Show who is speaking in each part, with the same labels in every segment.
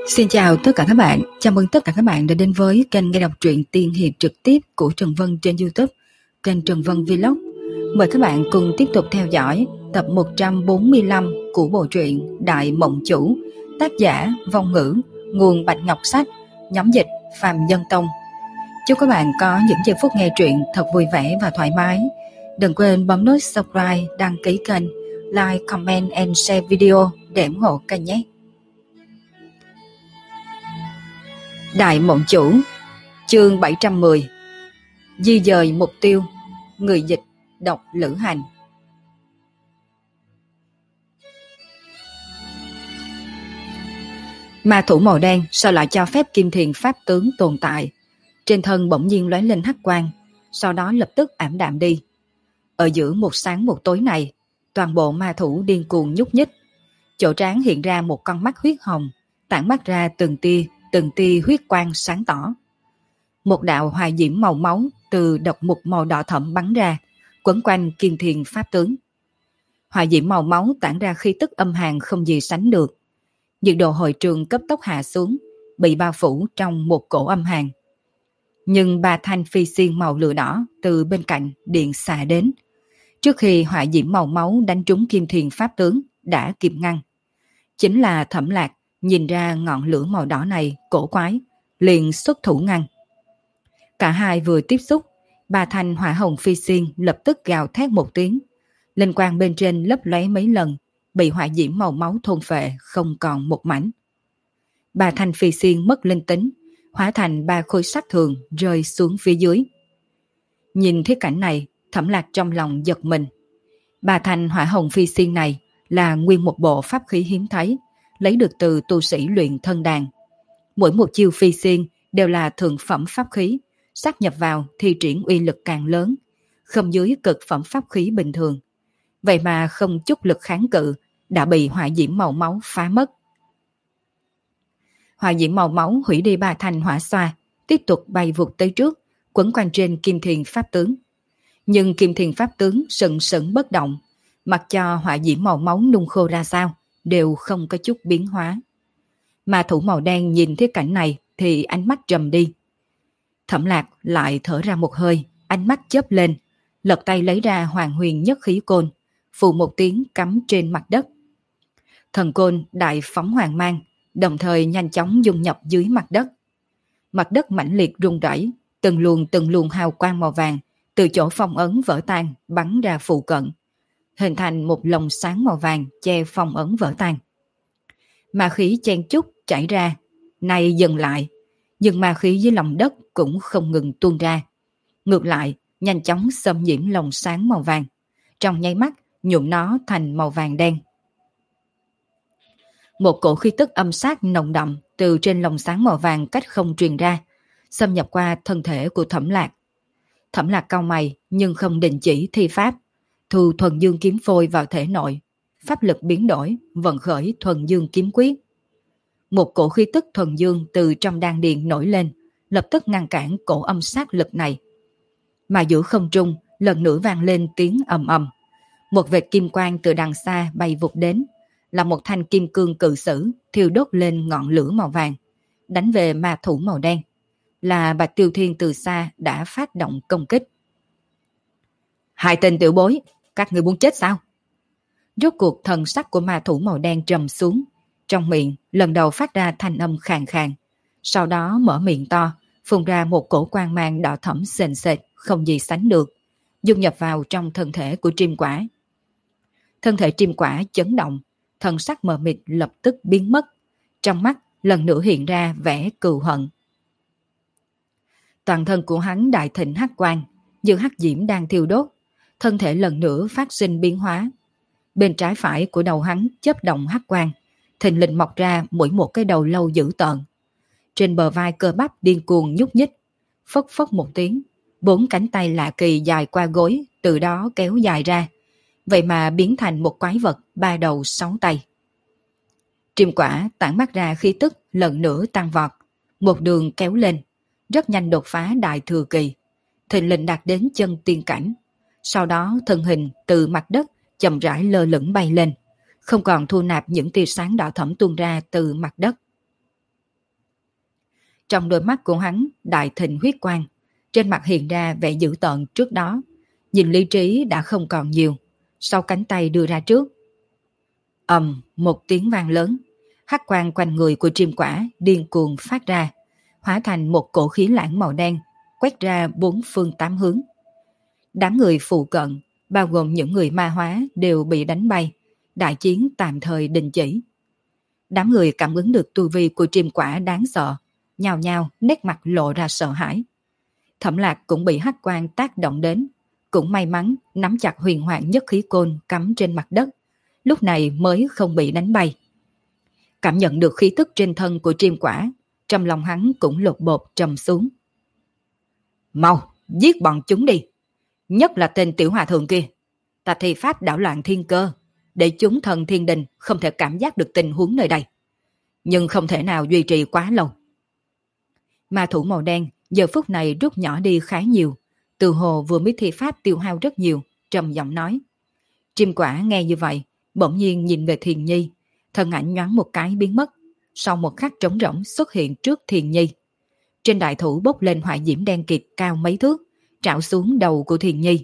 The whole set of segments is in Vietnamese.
Speaker 1: Xin chào tất cả các bạn, chào mừng tất cả các bạn đã đến với kênh nghe đọc truyện tiên hiệp trực tiếp của Trần Vân trên YouTube, kênh Trần Vân Vlog. Mời các bạn cùng tiếp tục theo dõi tập 145 của bộ truyện Đại Mộng Chủ, tác giả Vong Ngữ, nguồn Bạch Ngọc Sách, nhóm dịch Phạm Nhân Tông. Chúc các bạn có những giây phút nghe truyện thật vui vẻ và thoải mái. Đừng quên bấm nút subscribe, đăng ký kênh, like, comment and share video để ủng hộ kênh nhé. Đại Mộng Chủ, chương 710. Di dời mục tiêu. Người dịch đọc Lữ Hành. Ma thủ màu đen sao lại cho phép Kim Thiền pháp tướng tồn tại? Trên thân bỗng nhiên lóe lên hắc quang, sau đó lập tức ảm đạm đi. Ở giữa một sáng một tối này, toàn bộ ma thủ điên cuồng nhúc nhích. Chỗ trán hiện ra một con mắt huyết hồng, tản mắt ra từng tia huyết quang sáng tỏ. Một đạo hỏa diễm màu máu từ độc mục màu đỏ thẫm bắn ra, quấn quanh Kim Thiền pháp tướng. Hỏa diễm màu máu tản ra khí tức âm hàn không gì sánh được. Nhiệt độ hội trường cấp tốc hạ xuống, bị bao phủ trong một cổ âm hàn. Nhưng ba thanh phi xiên màu lửa đỏ từ bên cạnh điện xạ đến. Trước khi hỏa diễm màu máu đánh trúng Kim Thiền pháp tướng đã kịp ngăn. Chính là Thẩm Lạc nhìn ra ngọn lửa màu đỏ này cổ quái, liền xuất thủ ngăn. Cả hai vừa tiếp xúc, ba thanh hỏa hồng phi xiên lập tức gào thét một tiếng. Linh quang bên trên lấp lóe mấy lần, bị hỏa diễm màu máu thôn phệ không còn một mảnh. Ba thanh phi xiên mất linh tính, hóa thành ba khối sắt thường rơi xuống phía dưới. Nhìn thấy cảnh này, Thẩm Lạc trong lòng giật mình. Ba thanh hỏa hồng phi xiên này là nguyên một bộ pháp khí hiếm thấy, lấy được từ tu sĩ luyện thân đàn. Mỗi một chiêu phi xiên đều là thượng phẩm pháp khí, sát nhập vào thì triển uy lực càng lớn, không dưới cực phẩm pháp khí bình thường. Vậy mà không chút lực kháng cự, đã bị hỏa diễm màu máu phá mất. Hỏa diễm màu máu hủy đi ba thanh hỏa xoa, tiếp tục bay vụt tới trước, quấn quanh trên Kim Thiền pháp tướng. Nhưng Kim Thiền pháp tướng sừng sững bất động, mặc cho hỏa diễm màu máu nung khô ra sao, đều không có chút biến hóa. Ma thủ màu đen nhìn thấy cảnh này thì ánh mắt trầm đi. Thẩm Lạc lại thở ra một hơi, ánh mắt chớp lên, lật tay lấy ra Hoàng Huyền Nhất Khí Côn, phù một tiếng cắm trên mặt đất. Thần côn đại phóng hoàng mang, đồng thời nhanh chóng dung nhập dưới mặt đất. Mặt đất mãnh liệt rung rẩy, từng luồng hào quang màu vàng từ chỗ phong ấn vỡ tan bắn ra phụ cận, hình thành một lồng sáng màu vàng che phong ấn vỡ tan. Ma khí chen chúc chảy ra, nay dừng lại, nhưng ma khí dưới lòng đất cũng không ngừng tuôn ra. Ngược lại, nhanh chóng xâm nhiễm lồng sáng màu vàng, trong nháy mắt nhuộm nó thành màu vàng đen. Một cổ khí tức âm sát nồng đậm từ trên lồng sáng màu vàng cách không truyền ra, xâm nhập qua thân thể của Thẩm Lạc. Thẩm Lạc cau mày nhưng không đình chỉ thi pháp, thu thuần dương kiếm phôi vào thể nội, pháp lực biến đổi, vận khởi thuần dương kiếm quyết. Một cổ khí tức thuần dương từ trong đan điền nổi lên, lập tức ngăn cản cổ âm sát lực này. Mà giữa không trung lần nữa vang lên tiếng ầm ầm. Một vệt kim quang từ đằng xa bay vụt đến, là một thanh kim cương cự sử thiêu đốt lên ngọn lửa màu vàng, đánh về ma thủ màu đen. Là Bạch Tiêu Thiên từ xa đã phát động công kích. Hai tên tiểu bối, các người muốn chết sao? Rốt cuộc thần sắc của ma thủ màu đen trầm xuống, trong miệng lần đầu phát ra thanh âm khàn khàn, sau đó mở miệng to, phun ra một cổ quang mang đỏ thẫm sền sệt không gì sánh được, dung nhập vào trong thân thể của Triêm Quả. Thân thể Triêm Quả chấn động, thần sắc mờ mịt lập tức biến mất, trong mắt lần nữa hiện ra vẻ cừu hận. Toàn thân của hắn đại thịnh hắc quang, như hắc diễm đang thiêu đốt, thân thể lần nữa phát sinh biến hóa. Bên trái phải của đầu hắn chớp động hắc quang, thình lình mọc ra mỗi một cái đầu lâu dữ tợn. Trên bờ vai cơ bắp điên cuồng nhúc nhích, phốc phốc một tiếng, 4 cánh tay lạ kỳ dài qua gối từ đó kéo dài ra, vậy mà biến thành một quái vật 3 đầu 6 tay. Triêm Quả tản mắt ra khí tức lần nữa tăng vọt, một đường kéo lên, rất nhanh đột phá đại thừa kỳ, thình lình đạt đến chân tiên cảnh. Sau đó thân hình từ mặt đất chậm rãi lơ lửng bay lên, không còn thu nạp những tia sáng đỏ thẫm tuôn ra từ mặt đất. Trong đôi mắt của hắn đại thịnh huyết quang, trên mặt hiện ra vẻ dữ tợn trước đó, nhìn lý trí đã không còn nhiều, sau cánh tay đưa ra trước. Một tiếng vang lớn, hắc quang quanh người của Triêm Quả điên cuồng phát ra, hóa thành một cổ khí lãng màu đen, quét ra bốn phương tám hướng. Đám người phụ cận, bao gồm những người ma hóa đều bị đánh bay, đại chiến tạm thời đình chỉ. Đám người cảm ứng được tu vi của Triêm Quả đáng sợ, nhao nhao nét mặt lộ ra sợ hãi. Thẩm Lạc cũng bị hắc quang tác động đến, cũng may mắn nắm chặt huyền hoàng nhất khí côn cắm trên mặt đất, lúc này mới không bị đánh bay. Cảm nhận được khí tức trên thân của Triêm Quả, trong lòng hắn cũng lột bột trầm xuống. Mau, giết bọn chúng đi! Nhất là tên tiểu hòa thượng kia. Ta thi pháp đảo loạn thiên cơ, để chúng thần thiên đình không thể cảm giác được tình huống nơi đây. Nhưng không thể nào duy trì quá lâu. Ma thủ màu đen giờ phút này rút nhỏ đi khá nhiều, từ hồ vừa mới thi pháp tiêu hao rất nhiều, trầm giọng nói. Triêm Quả nghe như vậy, bỗng nhiên nhìn về Thiền Nhi, thân ảnh nhoáng một cái biến mất, sau một khắc trống rỗng xuất hiện trước Thiền Nhi. Trên đại thủ bốc lên hỏa diễm đen kịt cao mấy thước, trảo xuống đầu của Thiền Nhi.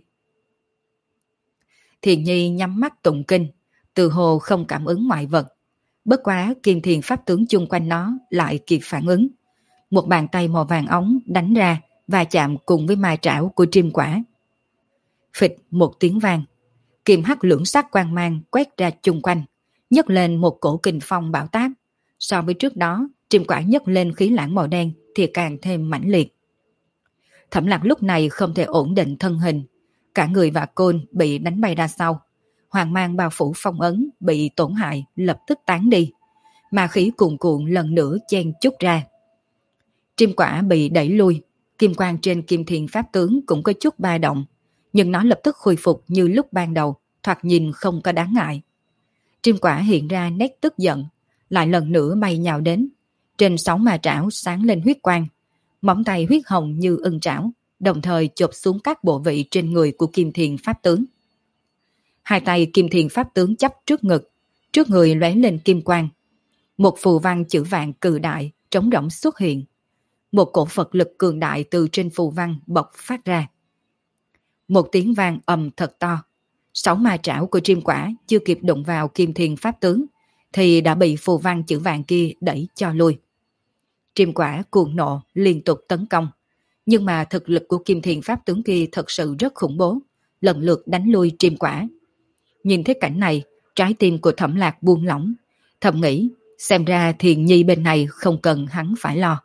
Speaker 1: Thiền Nhi nhắm mắt tụng kinh, từ hồ không cảm ứng ngoại vật. Bất quá kim thiền pháp tướng chung quanh nó lại kịp phản ứng. Một bàn tay màu vàng ống đánh ra và chạm cùng với ma trảo của Triêm Quả. Phịch một tiếng vang, kim hắc lưỡng sắc quang mang quét ra chung quanh, nhấc lên một cổ kình phong bão táp. So với trước đó, Triêm Quả nhấc lên khí lãng màu đen thì càng thêm mãnh liệt. Thẩm Lạc lúc này không thể ổn định thân hình, cả người và côn bị đánh bay ra sau. Hoàng mang bao phủ phong ấn bị tổn hại lập tức tán đi, ma khí cuồn cuộn lần nữa chen chúc ra. Triêm Quả bị đẩy lui, kim quang trên kim thiền pháp tướng cũng có chút ba động, nhưng nó lập tức khôi phục như lúc ban đầu, thoạt nhìn không có đáng ngại. Triêm Quả hiện ra nét tức giận, lại lần nữa bay nhào đến, trên 6 ma trảo sáng lên huyết quang, móng tay huyết hồng như ưng trảo, đồng thời chộp xuống các bộ vị trên người của kim thiền pháp tướng. Hai tay kim thiền pháp tướng chắp trước ngực, trước người lóe lên kim quang. Một phù văn chữ vạn cự đại trống rỗng xuất hiện. Một cổ Phật lực cường đại từ trên phù văn bộc phát ra. Một tiếng vang ầm thật to. 6 ma trảo của Triêm Quả chưa kịp đụng vào kim thiền pháp tướng thì đã bị phù văn chữ vạn kia đẩy cho lui. Triêm Quả cuồng nộ liên tục tấn công, nhưng mà thực lực của kim thiền pháp tướng kia thật sự rất khủng bố, lần lượt đánh lui Triêm Quả. Nhìn thấy cảnh này, trái tim của Thẩm Lạc buông lỏng, thầm nghĩ xem ra Thiền Nhi bên này không cần hắn phải lo.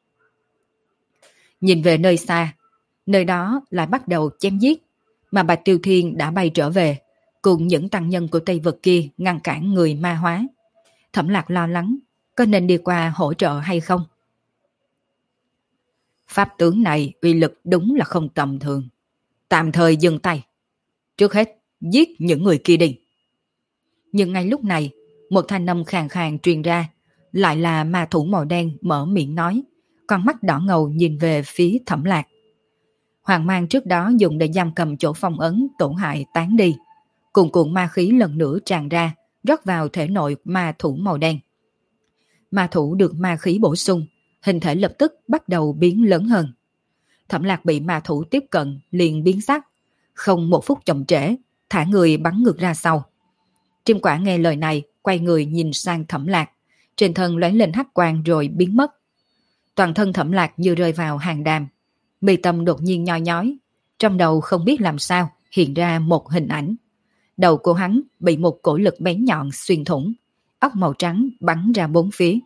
Speaker 1: Nhìn về nơi xa, nơi đó lại bắt đầu chém giết, mà Bạch Tiêu Thiên đã bay trở về, cùng những tăng nhân của Tây Vực kia ngăn cản người ma hóa. Thẩm Lạc lo lắng, có nên đi qua hỗ trợ hay không? Pháp tướng này uy lực đúng là không tầm thường. Tạm thời dừng tay. Trước hết, giết những người kia đi. Nhưng ngay lúc này, một thanh âm khàn khàn truyền ra, lại là ma thủ màu đen mở miệng nói, con mắt đỏ ngầu nhìn về phía Thẩm Lạc. Hoàng mang trước đó dùng để giam cầm chỗ phong ấn tổn hại tán đi, cuồn cuộn ma khí lần nữa tràn ra, rót vào thể nội ma thủ màu đen. Ma thủ được ma khí bổ sung, hình thể lập tức bắt đầu biến lớn hơn. Thẩm Lạc bị ma thủ tiếp cận liền biến sắc, không một phút chậm trễ, thả người bắn ngược ra sau. Triêm Quả nghe lời này, quay người nhìn sang Thẩm Lạc, trên thân lóe lên hắc quang rồi biến mất. Toàn thân Thẩm Lạc như rơi vào hàng đàm, mi tâm đột nhiên nhoi nhói, trong đầu không biết làm sao hiện ra một hình ảnh. Đầu của hắn bị một cổ lực bén nhọn xuyên thủng, óc màu trắng bắn ra bốn phía.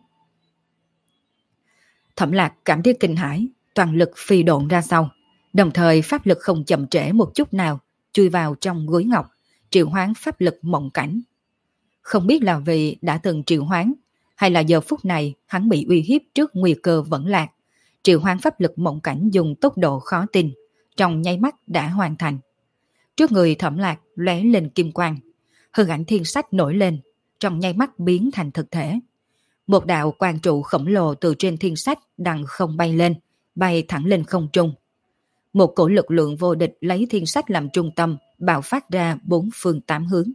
Speaker 1: Thẩm Lạc cảm thấy kinh hãi, toàn lực phi độn ra sau, đồng thời pháp lực không chậm trễ một chút nào, chui vào trong gối ngọc, triệu hoán pháp lực mộng cảnh. Không biết là vì đã từng triệu hoán, hay là giờ phút này hắn bị uy hiếp trước nguy cơ vẫn lạc, triệu hoán pháp lực mộng cảnh dùng tốc độ khó tin, trong nháy mắt đã hoàn thành. Trước người Thẩm Lạc lóe lên kim quang, hư ảnh thiên sách nổi lên, trong nháy mắt biến thành thực thể. Một đạo quang trụ khổng lồ từ trên thiên sách đằng không bay lên, bay thẳng lên không trung. Một cổ lực lượng vô địch lấy thiên sách làm trung tâm, bạo phát ra bốn phương tám hướng.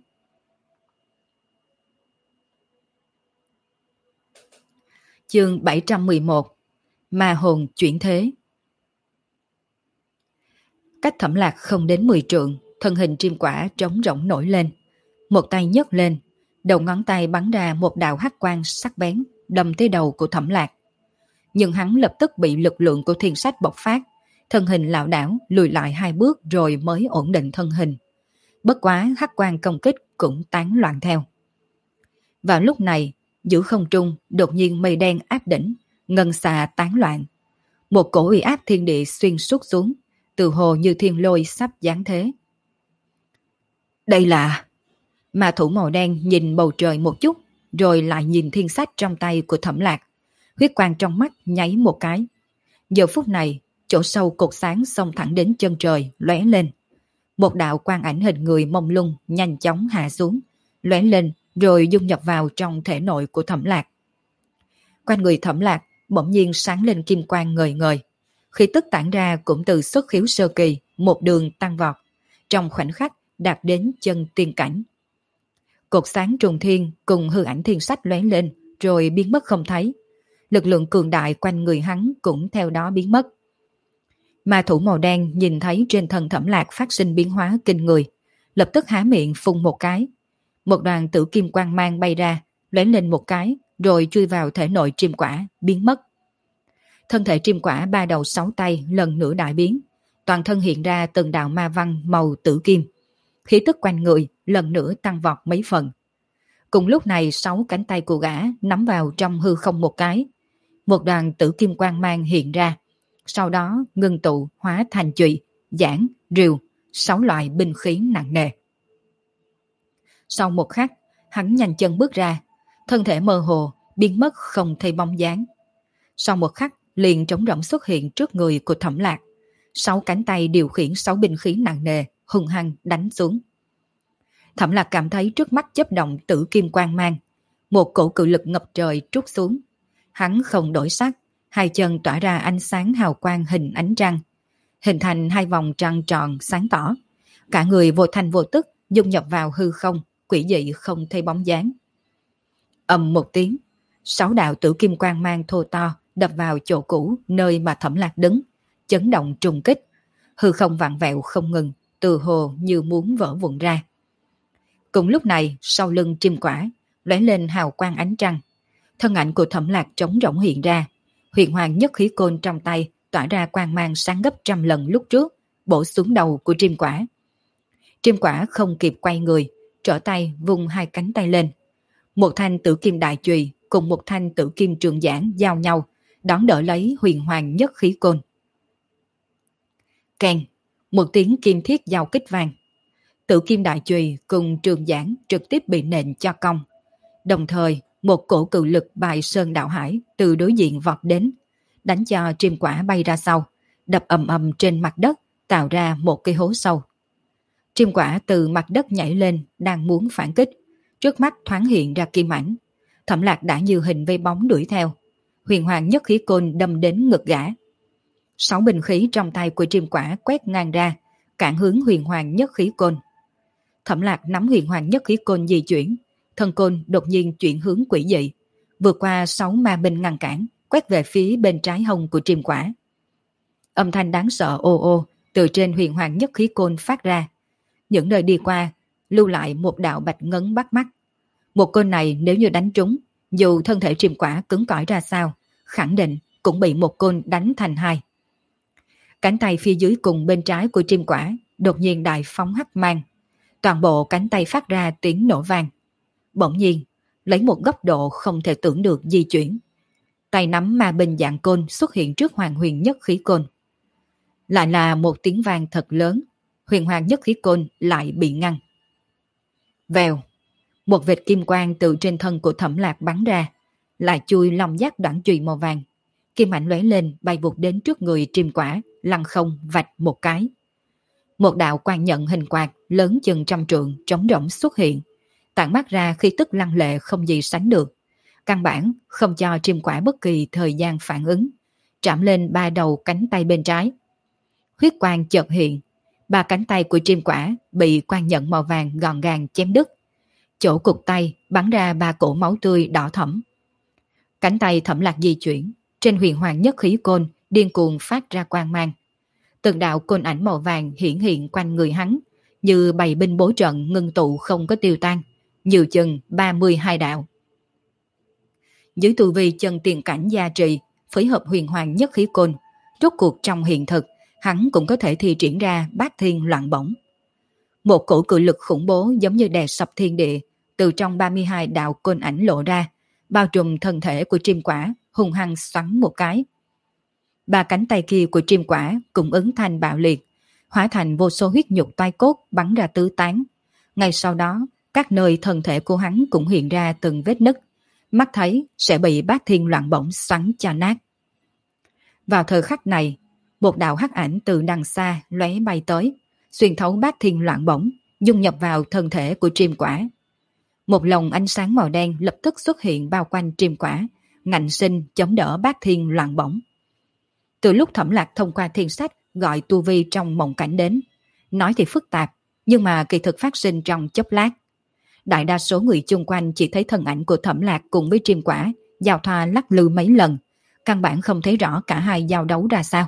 Speaker 1: Chương 711. Ma hồn chuyển thế. Cách Thẩm Lạc không đến 10 trượng, thân hình chim quả trống rỗng nổi lên. Một tay nhấc lên, đầu ngón tay bắn ra một đạo hắc quang sắc bén, đâm tới đầu của Thẩm Lạc. Nhưng hắn lập tức bị lực lượng của thiên sách bộc phát, thân hình lảo đảo lùi lại 2 bước rồi mới ổn định thân hình. Bất quá hắc quang công kích cũng tán loạn theo. Vào lúc này, giữa không trung đột nhiên mây đen áp đỉnh, ngân xà tán loạn. Một cổ uy áp thiên địa xuyên suốt xuống, từ hồ như thiên lôi sắp giáng thế. Đây là... Ma thủ màu đen nhìn bầu trời một chút, rồi lại nhìn thiên sách trong tay của Thẩm Lạc. Huyết quang trong mắt nháy một cái. Giờ phút này, chỗ sâu cột sáng xông thẳng đến chân trời, lóe lên. Một đạo quang ảnh hình người mông lung nhanh chóng hạ xuống, lóe lên rồi dung nhập vào trong thể nội của Thẩm Lạc. Quanh người Thẩm Lạc bỗng nhiên sáng lên kim quang ngời ngời. Khí tức tản ra cũng từ xuất khiếu sơ kỳ, một đường tăng vọt. Trong khoảnh khắc đạt đến chân tiên cảnh. Cột sáng trùng thiên cùng hư ảnh thiên sách lóe lên rồi biến mất không thấy. Lực lượng cường đại quanh người hắn cũng theo đó biến mất. Ma thủ màu đen nhìn thấy trên thân Thẩm Lạc phát sinh biến hóa kinh người, lập tức há miệng phun một cái. Một đoàn tử kim quang mang bay ra, lóe lên một cái, rồi chui vào thể nội chim quả, biến mất. Thân thể chim quả 3 đầu 6 tay lần nữa đại biến, toàn thân hiện ra từng đạo ma văn màu tử kim. Khí tức quanh người lần nữa tăng vọt mấy phần. Cùng lúc này 6 cánh tay của gã nắm vào trong hư không một cái. Một đoàn tử kim quang mang hiện ra, sau đó ngưng tụ hóa thành chùy, giảng, rìu, 6 loại binh khí nặng nề. Sau một khắc, hắn nhanh chân bước ra, thân thể mơ hồ, biến mất không thấy bóng dáng. Sau một khắc, liền trống rỗng xuất hiện trước người của Thẩm Lạc. 6 cánh tay điều khiển 6 binh khí nặng nề, hung hăng đánh xuống. Thẩm Lạc cảm thấy trước mắt chớp động tử kim quang mang, một cổ cự lực ngập trời trút xuống. Hắn không đổi sắc, 2 chân tỏa ra ánh sáng hào quang hình ánh trăng, hình thành 2 vòng trăng tròn sáng tỏ. Cả người vô thành vô tức dung nhập vào hư không, quỷ dị không thấy bóng dáng. Ầm một tiếng, 6 đạo tử kim quang mang thô to đập vào chỗ cũ nơi mà Thẩm Lạc đứng, chấn động trùng kích, hư không vặn vẹo không ngừng, từ hồ như muốn vỡ vụn ra. Cùng lúc này, sau lưng chim quả lóe lên hào quang ánh trăng, thân ảnh của Thẩm Lạc trống rỗng hiện ra, huyền hoàng nhất khí côn trong tay tỏa ra quang mang sáng gấp trăm lần lúc trước, bổ xuống đầu của chim quả. Chim quả không kịp quay người, trở tay vung 2 cánh tay lên. Một thanh tử kim đại chùy cùng một thanh tử kim trường giảng giao nhau, đón đỡ lấy huyền hoàng nhất khí côn. Keng, một tiếng kim thiết giao kích vang. Tử kim đại chùy cùng trường giảng trực tiếp bị nện cho cong. Đồng thời, một cổ cự lực bài sơn đạo hải từ đối diện vọt đến, đánh cho chim quả bay ra sau, đập ầm ầm trên mặt đất, tạo ra một cái hố sâu. Chim quả từ mặt đất nhảy lên, đang muốn phản kích. Trước mắt thoáng hiện ra kim ảnh. Thẩm Lạc đã như hình vây bóng đuổi theo. Huyền hoàng nhất khí côn đâm đến ngực gã. 6 binh khí trong tay của chim quả quét ngang ra, cản hướng huyền hoàng nhất khí côn. Thẩm Lạc nắm huyền hoàng nhất khí côn di chuyển, thân côn đột nhiên chuyển hướng quỷ dị, vượt qua 6 ma binh ngăn cản, quét về phía bên trái hông của chim quả. Âm thanh đáng sợ ô ô từ trên huyền hoàng nhất khí côn phát ra. Những nơi đi qua, lưu lại một đạo bạch ngấn bắt mắt. Một côn này nếu như đánh trúng, dù thân thể chim quả cứng cỏi ra sao, khẳng định cũng bị một côn đánh thành 2. Cánh tay phía dưới cùng bên trái của chim quả đột nhiên đại phóng hắc mang. Toàn bộ cánh tay phát ra tiếng nổ vang. Bỗng nhiên, lấy một góc độ không thể tưởng được di chuyển. Tay nắm ma binh dạng côn xuất hiện trước hoàng huyền nhất khí côn. Lại là một tiếng vang thật lớn, huyền hoàng nhất khí côn lại bị ngăn. Vèo, một vệt kim quang từ trên thân của Thẩm Lạc bắn ra, lại chui lòng giác đoạn chùy màu vàng. Kim ảnh lóe lên bay vụt đến trước người chim quả, lăn không vạch một cái. Một đạo quang nhận hình quạt lớn chừng 100 trượng trống rỗng xuất hiện, tản mát ra khí tức lăng lệ không gì sánh được. Căn bản không cho chim quả bất kỳ thời gian phản ứng, trảm lên 3 đầu cánh tay bên trái. Huyết quang chợt hiện, 3 cánh tay của chim quả bị quang nhận màu vàng gọn gàng chém đứt. Chỗ cụt tay bắn ra 3 cổ máu tươi đỏ thẫm. Cánh tay Thẩm Lạc di chuyển, trên huyền hoàng nhất khí côn điên cuồng phát ra quang mang. Từng đạo côn ảnh màu vàng hiển hiện quanh người hắn, như bầy binh bố trận ngưng tụ không có tiêu tan, nhiều chừng 32 đạo. Dưới tu vi chân tiền cảnh gia trì, phối hợp huyền hoàng nhất khí côn, rốt cuộc trong hiện thực, hắn cũng có thể thi triển ra bát thiên loạn bổng. Một cổ cự lực khủng bố giống như đè sập thiên địa, từ trong 32 đạo côn ảnh lộ ra, bao trùm thân thể của Triêm Quả, hung hăng xoắn một cái. Ba cánh tay kia của Triêm Quả cũng ứng thanh bạo liệt, hóa thành vô số huyết nhục toai cốt bắn ra tứ tán. Ngay sau đó, các nơi thân thể của hắn cũng hiện ra từng vết nứt, mắt thấy sẽ bị bát thiên loạn bổng xoắn cho nát. Vào thời khắc này, một đạo hắc ảnh từ đằng xa lóe bay tới, xuyên thấu bát thiên loạn bổng, dung nhập vào thân thể của Triêm Quả. Một lồng ánh sáng màu đen lập tức xuất hiện bao quanh Triêm Quả, ngạnh sinh chống đỡ bát thiên loạn bổng. Từ lúc Thẩm Lạc thông qua thiên sách gọi tu vi trong mộng cảnh đến, nói thì phức tạp, nhưng mà kỳ thực phát sinh trong chốc lát. Đại đa số người chung quanh chỉ thấy thân ảnh của Thẩm Lạc cùng với Triêm Quả giao thoa lắc lư mấy lần, căn bản không thấy rõ cả hai giao đấu ra sao.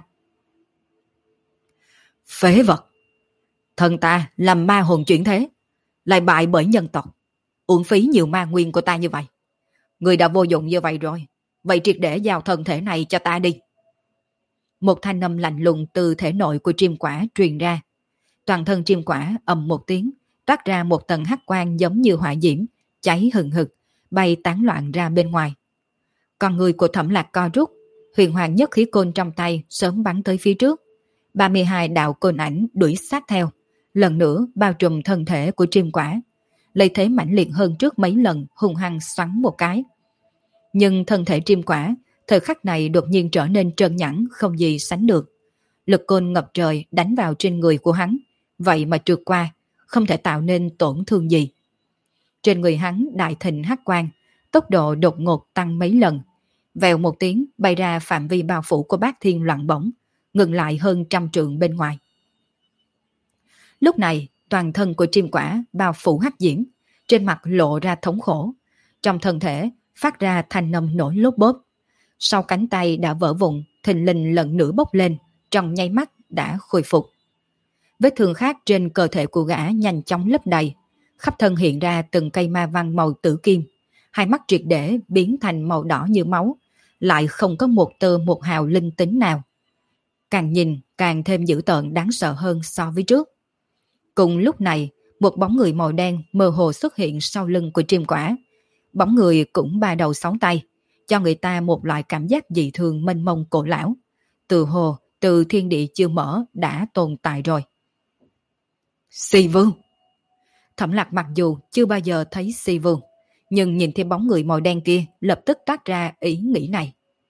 Speaker 1: Phế vật! Thần ta làm ma hồn chuyển thế, lại bại bởi nhân tộc, uổng phí nhiều ma nguyên của ta như vậy. Người đã vô dụng như vậy rồi, vậy triệt để giao thân thể này cho ta đi. Một thanh âm lạnh lùng từ thể nội của Triêm Quả truyền ra. Toàn thân Triêm Quả ầm một tiếng, toát ra một tầng hắc quang giống như hỏa diễm, cháy hừng hực, bay tán loạn ra bên ngoài. Con người của Thẩm Lạc co rút, huyền hoàng nhất khí côn trong tay sớm bắn tới phía trước. 32 đạo côn ảnh đuổi sát theo, lần nữa bao trùm thân thể của Triêm Quả, lấy thế mãnh liệt hơn trước mấy lần, hung hăng xoắn một cái. Nhưng thân thể Triêm Quả thời khắc này đột nhiên trở nên trơn nhẵn không gì sánh được. Lực côn ngập trời đánh vào trên người của hắn, vậy mà trượt qua, không thể tạo nên tổn thương gì. Trên người hắn đại thịnh hắc quang, tốc độ đột ngột tăng mấy lần, vèo một tiếng bay ra phạm vi bao phủ của bát thiên loạn bổng, ngừng lại hơn 100 trượng bên ngoài. Lúc này, toàn thân của Triêm Quả bao phủ hắc diễm, trên mặt lộ ra thống khổ, trong thân thể phát ra thanh âm nổi lốp bốp. Sau cánh tay đã vỡ vụn, thình lình lần nữa bốc lên, trong nháy mắt đã khôi phục. Vết thương khác trên cơ thể của gã nhanh chóng lấp đầy, khắp thân hiện ra từng cây ma văn màu tử kim, hai mắt triệt để biến thành màu đỏ như máu, lại không có một tơ một hào linh tính nào. Càng nhìn càng thêm dữ tợn đáng sợ hơn so với trước. Cùng lúc này, một bóng người màu đen mơ hồ xuất hiện sau lưng của Triêm Quả. Bóng người cũng ba đầu sáu tay, cho người ta một loại cảm giác dị thường mênh mông cổ lão. Từ hồ, từ thiên địa chưa mở đã tồn tại rồi. Si Vương! Thẩm Lạc mặc dù chưa bao giờ thấy Si Vương, nhưng nhìn thấy bóng người màu đen kia lập tức toát ra ý nghĩ này.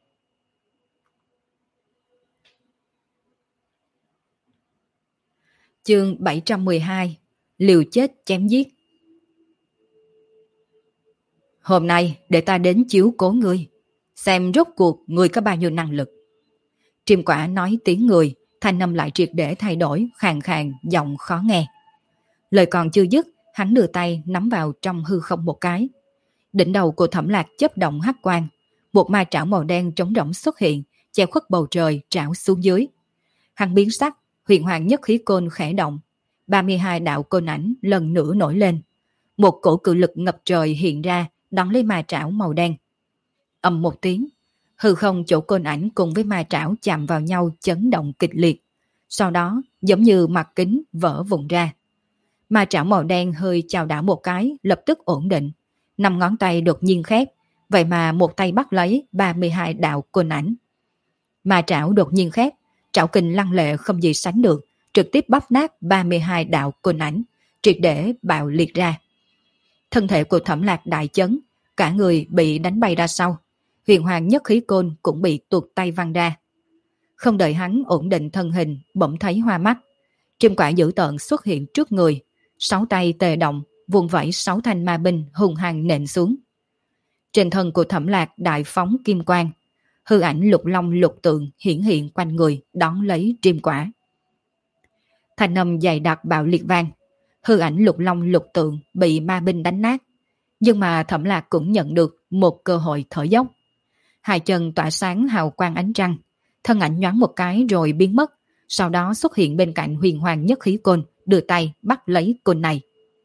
Speaker 1: Chương 712: Liều chết chém giết. Hôm nay để ta đến chiếu cố ngươi, xem rốt cuộc ngươi có bao nhiêu năng lực. Triêm Quả nói tiếng người, thanh âm lại triệt để thay đổi, khàn khàn, giọng khó nghe. Lời còn chưa dứt, hắn đưa tay nắm vào trong hư không một cái. Đỉnh đầu của Thẩm Lạc chớp động hắc quang, một ma trảo màu đen trống rỗng xuất hiện, che khuất bầu trời trảo xuống dưới. Hắn biến sắc, huyền hoàng nhất khí côn khẽ động, 32 đạo côn ảnh lần nữa nổi lên. Một cổ cự lực ngập trời hiện ra, đón lấy ma trảo màu đen. Ầm một tiếng, hư không chỗ côn ảnh cùng với ma trảo chạm vào nhau chấn động kịch liệt. Sau đó, giống như mặt kính vỡ vụn ra. Ma trảo màu đen hơi chào đảo một cái, lập tức ổn định. 5 ngón tay đột nhiên khép, vậy mà một tay bắt lấy 32 đạo côn ảnh. Ma trảo đột nhiên khép, trảo kình lăng lệ không gì sánh được, trực tiếp bóp nát 32 đạo côn ảnh, triệt để bạo liệt ra. Thân thể của Thẩm Lạc đại chấn, cả người bị đánh bay ra sau. Huyền hoàng nhất khí côn cũng bị tuột tay văng ra. Không đợi hắn ổn định thân hình, bỗng thấy hoa mắt. Triêm Quả dữ tợn xuất hiện trước người, 6 tay tề động, vùng vẫy 6 thanh ma binh hùng hăng nện xuống. Trên thân của Thẩm Lạc đại phóng kim quang, hư ảnh lục long lục tượng hiển hiện quanh người đón lấy Triêm Quả. Thanh âm dày đặc bạo liệt vang, hư ảnh lục long lục tượng bị ma binh đánh nát, nhưng mà Thẩm Lạc cũng nhận được một cơ hội thở dốc. Hai chân tỏa sáng hào quang ánh trăng, thân ảnh nhoáng một cái rồi biến mất, sau đó xuất hiện bên cạnh huyền hoàng nhất khí côn, đưa tay bắt lấy côn này.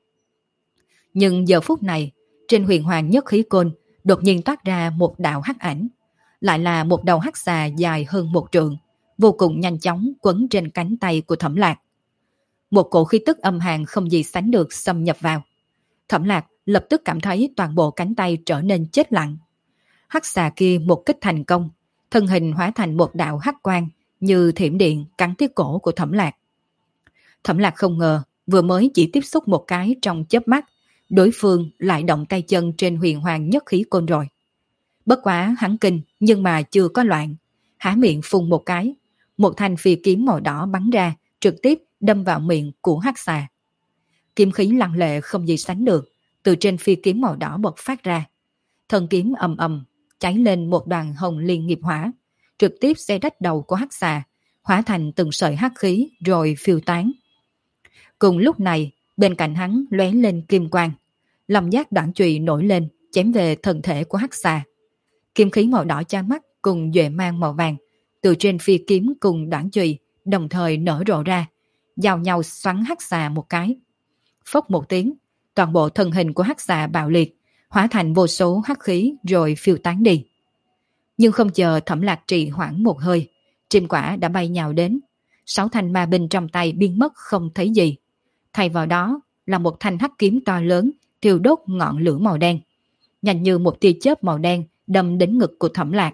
Speaker 1: Nhưng giờ phút này, trên huyền hoàng nhất khí côn đột nhiên toát ra một đạo hắc ảnh, lại là một đầu hắc xà dài hơn 1 trượng, vô cùng nhanh chóng quấn trên cánh tay của Thẩm Lạc. Một cổ khí tức âm hàn không gì sánh được xâm nhập vào. Thẩm Lạc lập tức cảm thấy toàn bộ cánh tay trở nên chết lặng. Hắc xà kia một kích thành công, thân hình hóa thành một đạo hắc quang như thiểm điện cắn cái cổ của Thẩm Lạc. Thẩm Lạc không ngờ vừa mới chỉ tiếp xúc một cái trong chớp mắt, đối phương lại động tay chân trên huyền hoàng nhất khí côn rồi. Bất quá hắn kinh nhưng mà chưa có loạn, há miệng phun một cái, một thanh phi kiếm màu đỏ bắn ra, trực tiếp đâm vào miệng của hắc xà. Kiếm khí lăng lệ không gì sánh được, từ trên phi kiếm màu đỏ bộc phát ra. Thân kiếm ầm ầm cháy lên một đoàn hồng liên nghiệp hỏa, trực tiếp xé rách đầu của hắc xà, hóa thành từng sợi hắc khí rồi phiêu tán. Cùng lúc này, bên cạnh hắn lóe lên kim quang, lòng giác đoạn chùy nổi lên, chém về thân thể của hắc xà. Kim khí màu đỏ chói mắt cùng duệ mang màu vàng từ trên phi kiếm cùng đoạn chùy đồng thời nở rộ ra, giao nhau xoắn hắc xà một cái. Phốc một tiếng, toàn bộ thân hình của hắc xà bạo liệt, hóa thành vô số hắc khí rồi phiêu tán đi. Nhưng không chờ Thẩm Lạc trì hoãn một hơi, Trìm Quả đã bay nhào đến, 6 thanh ma binh trong tay biến mất không thấy gì. Thay vào đó là một thanh hắc kiếm to lớn thiêu đốt ngọn lửa màu đen, nhanh như một tia chớp màu đen đâm đến ngực của Thẩm Lạc.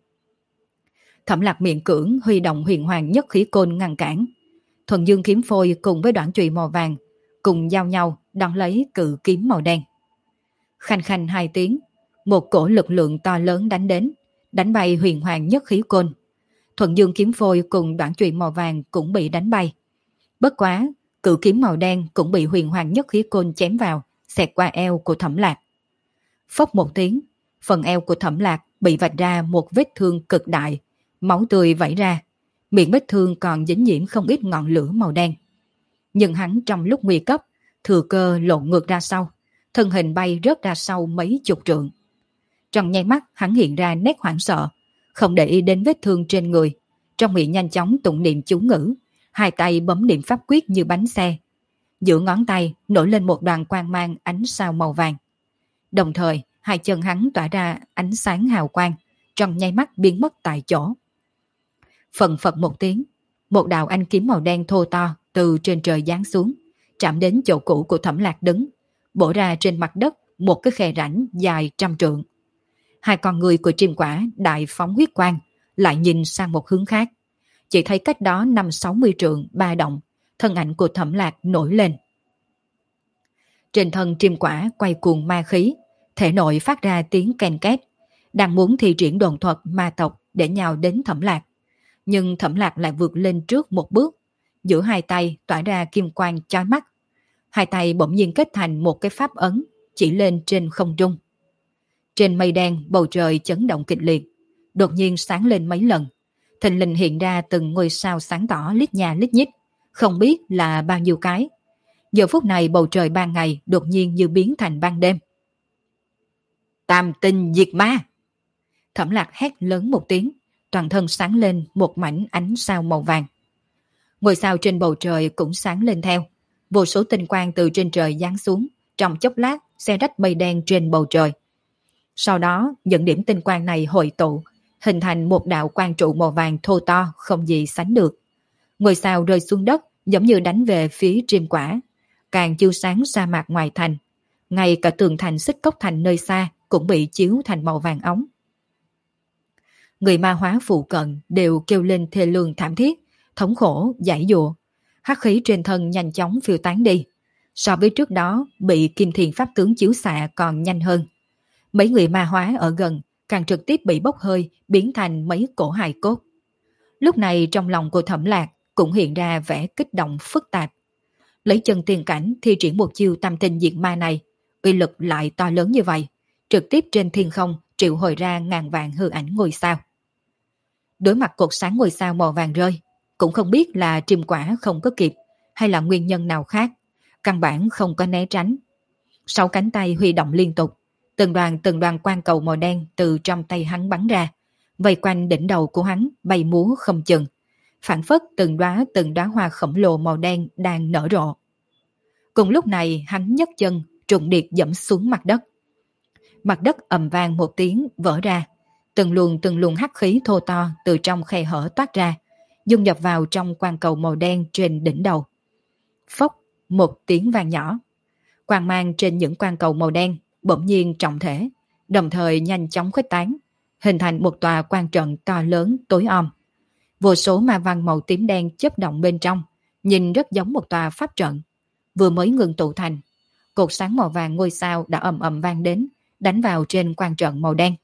Speaker 1: Thẩm Lạc miệng cưỡng huy động huyền hoàng nhất khí côn ngăn cản. Thuần Dương kiếm phôi cùng với đoạn chùy màu vàng cùng giao nhau đón lấy cự kiếm màu đen. Khanh khanh 2 tiếng, một cổ lực lượng to lớn đánh đến, đánh bay huyền hoàng nhất khí côn. Thuần Dương kiếm phôi cùng đoạn chùy màu vàng cũng bị đánh bay. Bất quá, cự kiếm màu đen cũng bị huyền hoàng nhất khí côn chém vào, xẹt qua eo của Thẩm Lạc. Phốc một tiếng, phần eo của Thẩm Lạc bị vạch ra một vết thương cực đại, máu tươi vẩy ra, miệng vết thương còn dính nhiễm không ít ngọn lửa màu đen. Nhưng hắn trong lúc nguy cấp, thừa cơ lộn ngược ra sau, thân hình bay rớt ra sau mấy chục trượng. Trong nháy mắt hắn hiện ra nét hoảng sợ, không để ý đến vết thương trên người, trong miệng nhanh chóng tụng niệm chú ngữ, hai tay bấm niệm pháp quyết như bánh xe. Giữa ngón tay nổi lên một đoàn quang mang ánh sao màu vàng. Đồng thời, hai chân hắn tỏa ra ánh sáng hào quang, trong nháy mắt biến mất tại chỗ. Phần phật một tiếng, một đạo anh kiếm màu đen thô to từ trên trời giáng xuống, chạm đến chỗ cũ của Thẩm Lạc đứng, bổ ra trên mặt đất một cái khe rãnh dài 100 trượng. Hai con người của Trìm Quả đại phóng huyết quang, lại nhìn sang một hướng khác. Chỉ thấy cách đó 50-60 trượng ba động, thân ảnh của Thẩm Lạc nổi lên. Trên thân Trìm Quả quay cuồng ma khí, thể nội phát ra tiếng ken két, đang muốn thi triển đồn thuật ma tộc để nhào đến Thẩm Lạc. Nhưng Thẩm Lạc lại vượt lên trước một bước, giữa hai tay tỏa ra kim quang chói mắt. Hai tay bỗng nhiên kết thành một cái pháp ấn, chỉ lên trên không trung. Trên mây đen bầu trời chấn động kịch liệt, đột nhiên sáng lên mấy lần, thình lình hiện ra từng ngôi sao sáng tỏ lít nha lít nhít, không biết là bao nhiêu cái. Giờ phút này bầu trời ban ngày đột nhiên như biến thành ban đêm. Tam tinh diệt ma! Thẩm Lạc hét lớn một tiếng, toàn thân sáng lên một mảnh ánh sao màu vàng. Ngôi sao trên bầu trời cũng sáng lên theo, vô số tinh quang từ trên trời giáng xuống, trong chốc lát xé rách mây đen trên bầu trời. Sau đó, những điểm tinh quang này hội tụ, hình thành một đạo quang trụ màu vàng thô to không gì sánh được. Ngôi sao rơi xuống đất giống như đánh về phía Trìm Quả, càng chiếu sáng sa mạc ngoài thành. Ngay cả tường thành Xích Cốc Thành nơi xa cũng bị chiếu thành màu vàng óng. Người ma hóa phụ cận đều kêu lên thê lương thảm thiết, thống khổ, giãy giụa. Hắc khí trên thân nhanh chóng phiêu tán đi. So với trước đó, bị Kim Thiền Pháp Tướng chiếu xạ còn nhanh hơn. Mấy người ma hóa ở gần càng trực tiếp bị bốc hơi, biến thành mấy cổ hài cốt. Lúc này trong lòng của Thẩm Lạc cũng hiện ra vẻ kích động phức tạp. Lấy chân tiên cảnh thi triển một chiêu tam tinh diệt ma này, uy lực lại to lớn như vậy, trực tiếp trên thiên không triệu hồi ra ngàn vạn hư ảnh ngôi sao. Đối mặt cột sáng ngôi sao màu vàng rơi, cũng không biết là Trìm Quả không có kịp hay là nguyên nhân nào khác, căn bản không có né tránh. 6 cánh tay huy động liên tục, từng đoàn quang cầu màu đen từ trong tay hắn bắn ra, vây quanh đỉnh đầu của hắn bay múa không chừng, phảng phất từng đóa hoa khổng lồ màu đen đang nở rộ. Cùng lúc này hắn nhấc chân trùng điệp dẫm xuống mặt đất. Mặt đất ầm vang một tiếng vỡ ra, từng luồng hắc khí thô to từ trong khe hở toát ra, dung nhập vào trong quang cầu màu đen trên đỉnh đầu. Phốc, một tiếng vang nhỏ. Quang mang trên những quang cầu màu đen bỗng nhiên trọng thể, đồng thời nhanh chóng khuếch tán, hình thành một tòa quang trận to lớn tối om. Vô số ma văn màu tím đen chớp động bên trong, nhìn rất giống một tòa pháp trận. Vừa mới ngừng tụ thành, cột sáng màu vàng ngôi sao đã ầm ầm vang đến, đánh vào trên quang trận màu đen.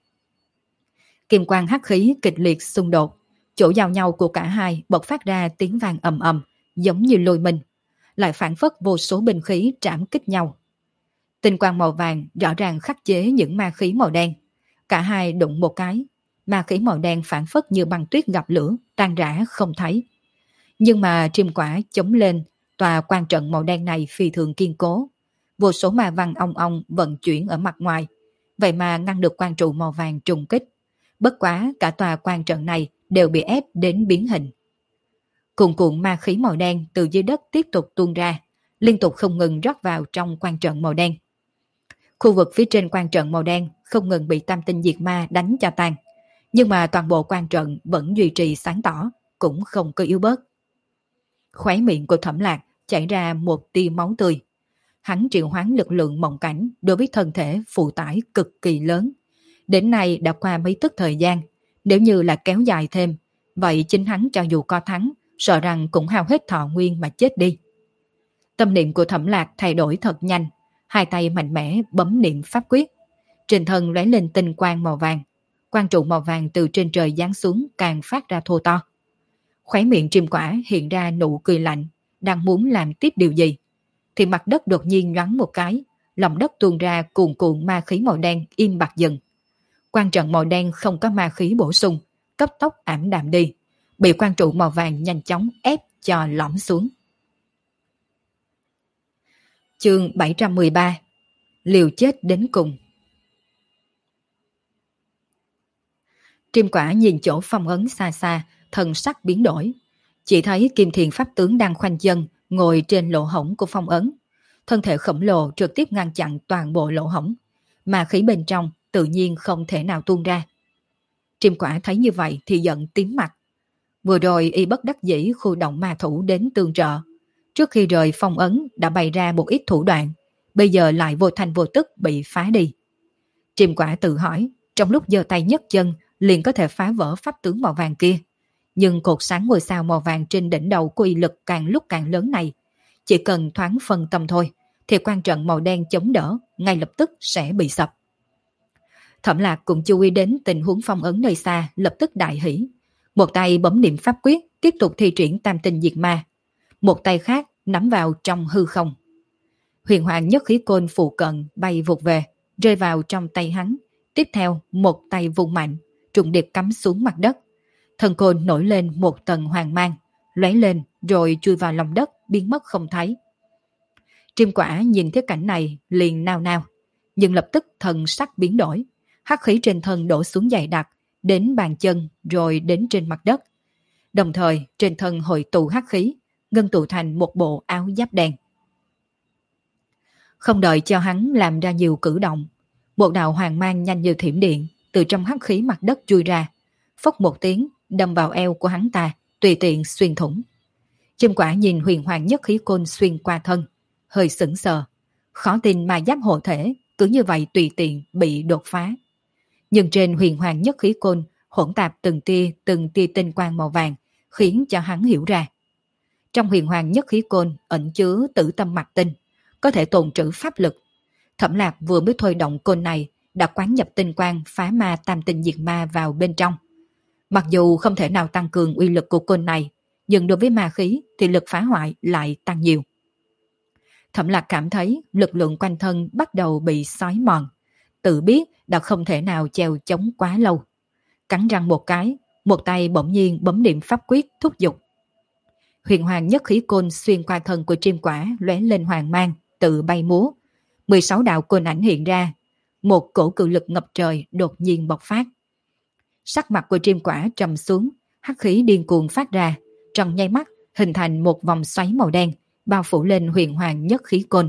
Speaker 1: Kim quang hắc khí kịch liệt xung đột, chỗ giao nhau của cả hai bộc phát ra tiếng vang ầm ầm, giống như lôi minh, lại phản phất vô số binh khí trảm kích nhau. Tinh quang màu vàng rõ ràng khắc chế những ma khí màu đen. Cả hai đụng một cái, ma khí màu đen phản phất như băng tuyết gặp lửa, tan rã không thấy. Nhưng mà Triêm Quả chống lên, tòa quan trận màu đen này phi thường kiên cố. Vô số ma văn ong ong vận chuyển ở mặt ngoài, vậy mà ngăn được quan trụ màu vàng trùng kích. Bất quá cả tòa quan trận này đều bị ép đến biến hình. Cuồn cuộn ma khí màu đen từ dưới đất tiếp tục tuôn ra, liên tục không ngừng rót vào trong quan trận màu đen. Khu vực phía trên quan trận màu đen không ngừng bị tam tinh diệt ma đánh cho tan, nhưng mà toàn bộ quan trận vẫn duy trì sáng tỏ, cũng không có yếu bớt. Khóe miệng của Thẩm Lạc chảy ra một tia máu tươi. Hắn triệu hoán lực lượng mộng cảnh đối với thân thể phụ tải cực kỳ lớn. Đến nay đã qua mấy tức thời gian, nếu như là kéo dài thêm, vậy chính hắn cho dù có thắng, sợ rằng cũng hao hết thọ nguyên mà chết đi. Tâm niệm của Thẩm Lạc thay đổi thật nhanh, hai tay mạnh mẽ bấm niệm pháp quyết. Trên thân lóe lên tinh quang màu vàng, quang trụ màu vàng từ trên trời giáng xuống càng phát ra thô to. Khóe miệng Triêm Quả hiện ra nụ cười lạnh, đang muốn làm tiếp điều gì, thì mặt đất đột nhiên nhoáng một cái, lòng đất tuôn ra cuồn cuộn ma khí màu đen im bặt dần. Quan trận màu đen không có ma khí bổ sung, cấp tốc ảm đạm đi, bị quan trụ màu vàng nhanh chóng ép cho lõm xuống. Chương 713: Liều chết đến cùng. Triêm Quả nhìn chỗ phong ấn xa xa, thần sắc biến đổi. Chỉ thấy Kim Thiền Pháp Tướng đang khoanh chân ngồi trên lỗ hổng của phong ấn. Thân thể khổng lồ trực tiếp ngăn chặn toàn bộ lỗ hổng, mà khí bên trong tự nhiên không thể nào tuôn ra. Triêm Quả thấy như vậy thì giận tím mặt. Vừa rồi y bất đắc dĩ khu động ma thủ đến tương trợ. Trước khi rời phong ấn đã bày ra một ít thủ đoạn, bây giờ lại vô thành vô tức bị phá đi. Triêm Quả tự hỏi, trong lúc giơ tay nhấc chân liền có thể phá vỡ pháp tướng màu vàng kia. Nhưng cột sáng ngôi sao màu vàng trên đỉnh đầu của uy lực càng lúc càng lớn này, chỉ cần thoáng phân tâm thôi, thì quan trận màu đen chống đỡ ngay lập tức sẽ bị sập. Thẩm Lạc cũng chú ý đến tình huống phong ấn nơi xa, lập tức đại hỉ. Một tay bấm niệm pháp quyết, tiếp tục thi triển tam tinh diệt ma. Một tay khác nắm vào trong hư không. Huyền hoàng nhất khí côn phụ cận bay vụt về, rơi vào trong tay hắn. Tiếp theo một tay vung mạnh, trùng điệp cắm xuống mặt đất. Thần côn nổi lên một tầng hoàng mang, lóe lên rồi chui vào lòng đất, biến mất không thấy. Triêm Quả nhìn thấy cảnh này liền nao nao, nhưng lập tức thần sắc biến đổi. Hắc khí trên thân đổ xuống dày đặc, đến bàn chân rồi đến trên mặt đất. Đồng thời trên thân hội tụ hắc khí, ngưng tụ thành một bộ áo giáp đen. Không đợi cho hắn làm ra nhiều cử động, một đạo hoàng mang nhanh như thiểm điện từ trong hắc khí mặt đất chui ra, phốc một tiếng đâm vào eo của hắn ta, tùy tiện xuyên thủng. Triêm Quả nhìn huyền hoàng nhất khí côn xuyên qua thân, hơi sững sờ, khó tin mà giáp hộ thể cứ như vậy tùy tiện bị đột phá. Nhưng trên huyền hoàng nhất khí côn hỗn tạp từng tia tinh quang màu vàng, khiến cho hắn hiểu ra. Trong huyền hoàng nhất khí côn ẩn chứa tử tâm mạch tinh, có thể tồn trữ pháp lực. Thẩm Lạc vừa mới thôi động côn này đã quán nhập tinh quang phá ma tam tinh diệt ma vào bên trong. Mặc dù không thể nào tăng cường uy lực của côn này, nhưng đối với ma khí thì lực phá hoại lại tăng nhiều. Thẩm Lạc cảm thấy lực lượng quanh thân bắt đầu bị xói mòn, tự biết đã không thể nào chèo chống quá lâu. Cắn răng một cái, một tay bỗng nhiên bấm niệm pháp quyết thúc giục. Huyền hoàng nhất khí côn xuyên qua thân của Triêm Quả lóe lên hoàng mang, tự bay múa. 16 đạo côn ảnh hiện ra, một cổ cự lực ngập trời đột nhiên bộc phát. Sắc mặt của Triêm Quả trầm xuống, hắc khí điên cuồng phát ra, trong nháy mắt hình thành một vòng xoáy màu đen, bao phủ lên huyền hoàng nhất khí côn.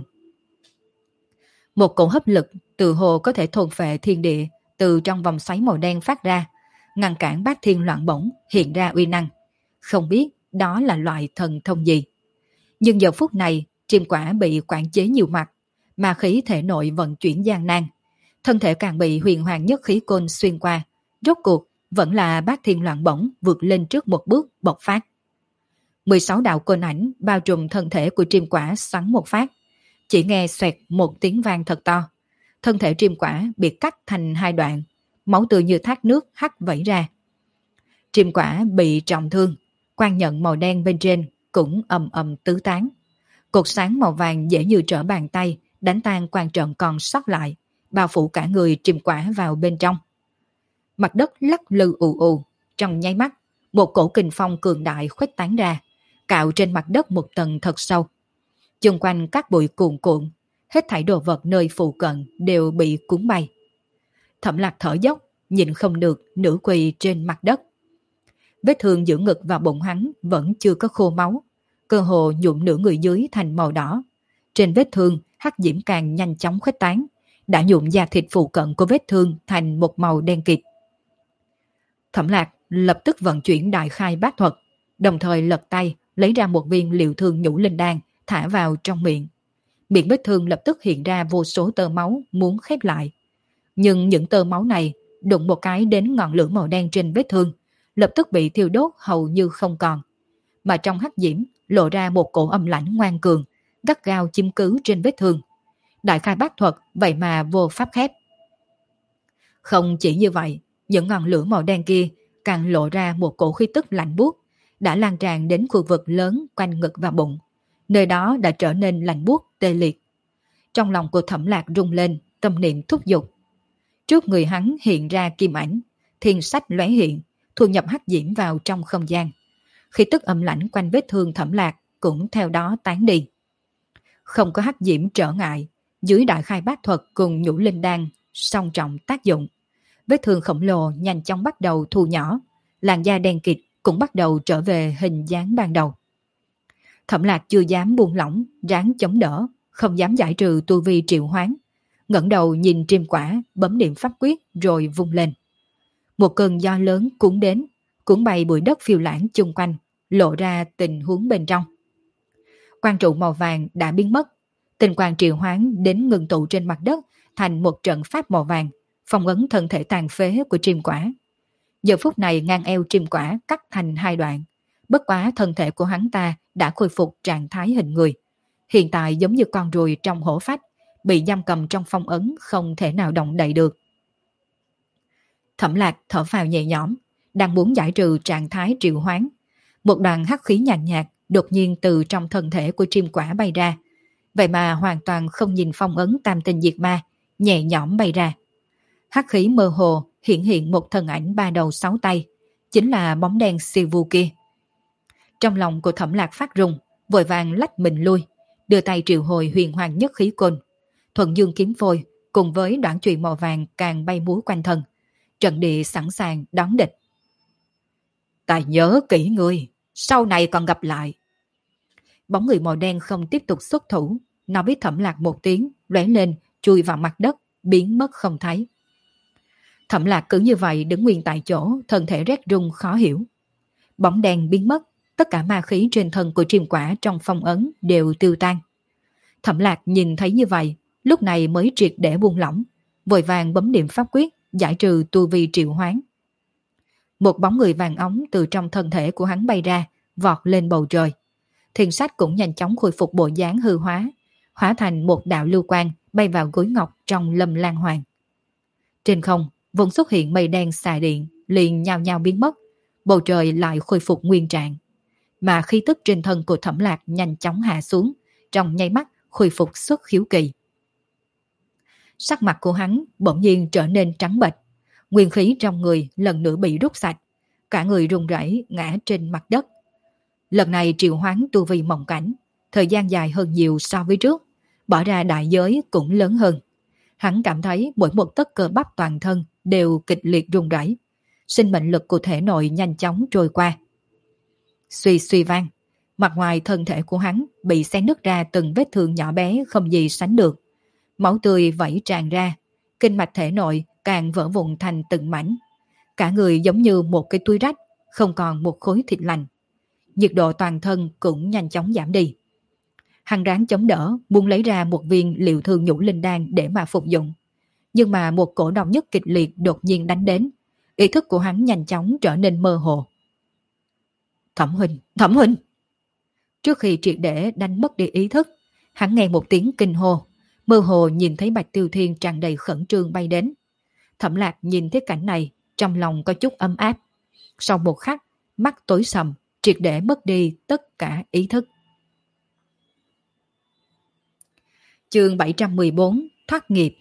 Speaker 1: Một cổ hấp lực từ hồ có thể thôn phệ thiên địa từ trong vòng xoáy màu đen phát ra, ngăn cản bát thiên loạn bổng hiện ra uy năng. Không biết đó là loại thần thông gì. Nhưng giờ phút này, Triêm Quả bị quản chế nhiều mặt, ma khí thể nội vận chuyển gian nan, thân thể càng bị huyền hoàng nhất khí côn xuyên qua, rốt cuộc vẫn là bát thiên loạn bổng vượt lên trước một bước bộc phát. 16 đạo côn ảnh bao trùm thân thể của Triêm Quả xoắn một phát, chỉ nghe xoẹt một tiếng vang thật to, thân thể Triêm Quả bị cắt thành hai đoạn, máu tươi như thác nước hắt vẩy ra. Triêm Quả bị trọng thương, quan nhận màu đen bên trên cũng ầm ầm tứ tán. Cột sáng màu vàng dễ như trở bàn tay đánh tan quan trận còn sót lại, bao phủ cả người Triêm Quả vào bên trong. Mặt đất lắc lư ù ù, trong nháy mắt, một cổ kình phong cường đại khuếch tán ra, cạo trên mặt đất một tầng thật sâu. Xung quanh các bụi cuồn cuộn, hết thảy đồ vật nơi phụ cận đều bị cuốn bay. Thẩm Lạc thở dốc, nhịn không được nửa quỳ trên mặt đất. Vết thương giữa ngực và bụng hắn vẫn chưa có khô máu, cơ hồ nhuộm nửa người dưới thành màu đỏ. Trên vết thương, hắc diễm càng nhanh chóng khuếch tán, đã nhuộm da thịt phụ cận của vết thương thành một màu đen kịt. Thẩm Lạc lập tức vận chuyển đại khai bát thuật, đồng thời lật tay lấy ra một viên liệu thương nhũ linh đan thả vào trong miệng. Miệng vết thương lập tức hiện ra vô số tơ máu muốn khép lại. Nhưng những tơ máu này đụng một cái đến ngọn lửa màu đen trên vết thương, lập tức bị thiêu đốt hầu như không còn. Mà trong hắc diễm lộ ra một cổ âm lãnh ngoan cường, gắt gao chiếm cứ trên vết thương. Đại khai bát thuật vậy mà vô pháp khép. Không chỉ như vậy, những ngọn lửa màu đen kia càng lộ ra một cổ khí tức lạnh buốt, đã lan tràn đến khu vực lớn quanh ngực và bụng. Nơi đó đã trở nên lạnh buốt tê liệt. Trong lòng của Thẩm Lạc rung lên, tâm niệm thúc giục. Trước người hắn hiện ra kim ảnh, thiên sách lóe hiện, thu nhập hắc diễm vào trong không gian. Khí tức âm lãnh quanh vết thương Thẩm Lạc cũng theo đó tán đi. Không có hắc diễm trở ngại, dưới đại khai bát thuật cùng nhũ linh đan song trọng tác dụng. Vết thương khổng lồ nhanh chóng bắt đầu thu nhỏ, làn da đen kịt cũng bắt đầu trở về hình dáng ban đầu. Thẩm Lạc chưa dám buông lỏng, ráng chống đỡ, không dám giải trừ tu vi triệu hoán. Ngẩng đầu nhìn Triêm Quả, bấm niệm pháp quyết rồi vung lên. Một cơn gió lớn cuốn đến, cuốn bay bụi đất phiêu lãng chung quanh, lộ ra tình huống bên trong. Quang trụ màu vàng đã biến mất, tinh quang triệu hoán đến ngừng tụ trên mặt đất thành một trận pháp màu vàng, phong ấn thân thể tàn phế của Triêm Quả. Giờ phút này ngang eo Triêm Quả cắt thành hai đoạn, bất quá thân thể của hắn ta đã khôi phục trạng thái hình người. Hiện tại giống như con ruồi trong hổ phách, bị giam cầm trong phong ấn không thể nào động đậy được. Thẩm Lạc thở phào nhẹ nhõm, đang muốn giải trừ trạng thái triệu hoán. Một đoàn hắc khí nhàn nhạt đột nhiên từ trong thân thể của Triêm Quả bay ra. Vậy mà hoàn toàn không nhìn phong ấn tam tinh diệt ma, nhẹ nhõm bay ra. Hắc khí mơ hồ hiện một thân ảnh ba đầu sáu tay, chính là bóng đen siêu vu kia. Trong lòng của Thẩm Lạc phát rung, vội vàng lách mình lui, đưa tay triệu hồi huyền hoàng nhất khí côn. Thuận dương kiếm phôi cùng với đoạn chùy màu vàng càng bay múa quanh thân, trận địa sẵn sàng đón địch. Ta nhớ kỹ ngươi, sau này còn gặp lại. Bóng người màu đen không tiếp tục xuất thủ, nó biết Thẩm Lạc một tiếng, lóe lên, chui vào mặt đất, biến mất không thấy. Thẩm Lạc cứ như vậy đứng nguyên tại chỗ, thân thể rét run khó hiểu. Bóng đen biến mất, tất cả ma khí trên thân của Triêm Quả trong phong ấn đều tiêu tan. Thẩm Lạc nhìn thấy như vậy, lúc này mới triệt để buông lỏng, vội vàng bấm niệm pháp quyết, giải trừ tu vi triệu hoán. Một bóng người vàng óng từ trong thân thể của hắn bay ra, vọt lên bầu trời. Thiên sách cũng nhanh chóng khôi phục bộ dáng hư hóa, hóa thành một đạo lưu quang bay vào gối ngọc trong Lâm Lan Hoàng. Trên không, vốn xuất hiện mây đen xà điện, liền nhao nhao biến mất, bầu trời lại khôi phục nguyên trạng. Mà khí tức trên thân của Thẩm Lạc nhanh chóng hạ xuống, trong nháy mắt khôi phục xuất khiếu kỳ. Sắc mặt của hắn bỗng nhiên trở nên trắng bệch, nguyên khí trong người lần nữa bị rút sạch, cả người run rẩy ngã trên mặt đất. Lần này triệu hoán tu vi mộng cảnh, thời gian dài hơn nhiều so với trước, bỏ ra đại giới cũng lớn hơn. Hắn cảm thấy mỗi một tấc cơ bắp toàn thân đều kịch liệt run rẩy, sinh mệnh lực của thể nội nhanh chóng trôi qua. Suy suy vang, mặt ngoài thân thể của hắn bị xé nứt ra từng vết thương nhỏ bé không gì sánh được. Máu tươi vẩy tràn ra, kinh mạch thể nội càng vỡ vụn thành từng mảnh. Cả người giống như một cái túi rách, không còn một khối thịt lành. Nhiệt độ toàn thân cũng nhanh chóng giảm đi. Hắn ráng chống đỡ, muốn lấy ra một viên liệu thương nhũ linh đan để mà phục dụng. Nhưng mà một cổ đau nhức kịch liệt đột nhiên đánh đến. Ý thức của hắn nhanh chóng trở nên mơ hồ. Thẩm huynh, Thẩm huynh! Trước khi triệt để đánh mất đi ý thức, hắn nghe một tiếng kinh hô, mơ hồ nhìn thấy Bạch Tiêu Thiên tràn đầy khẩn trương bay đến. Thẩm Lạc nhìn thấy cảnh này, trong lòng có chút ấm áp. Sau một khắc, mắt tối sầm, triệt để mất đi tất cả ý thức. Chương 714, thoát nghiệp.